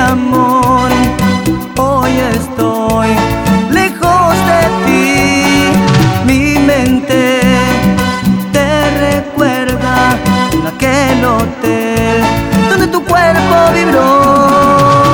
amor. Hoy estoy lejos de ti, mi mente te recuerda en aquel hotel donde tu cuerpo vibró.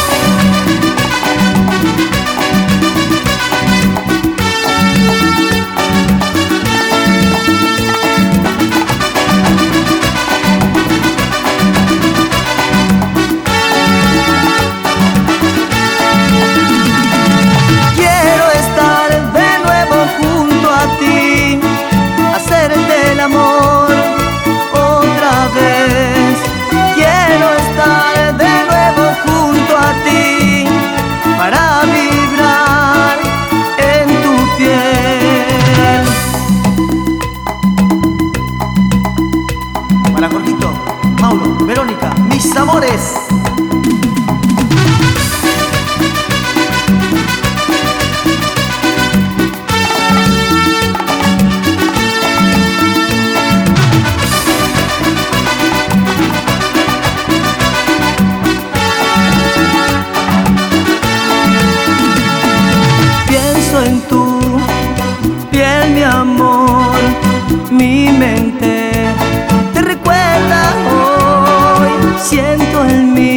Amor, otra vez quiero estar de nuevo junto a ti para vibrar en tu piel. Para Jorgito, Mauro, Verónica, mis amores. En tu piel, mi amor, mi mente te recuerda hoy. Siento en mí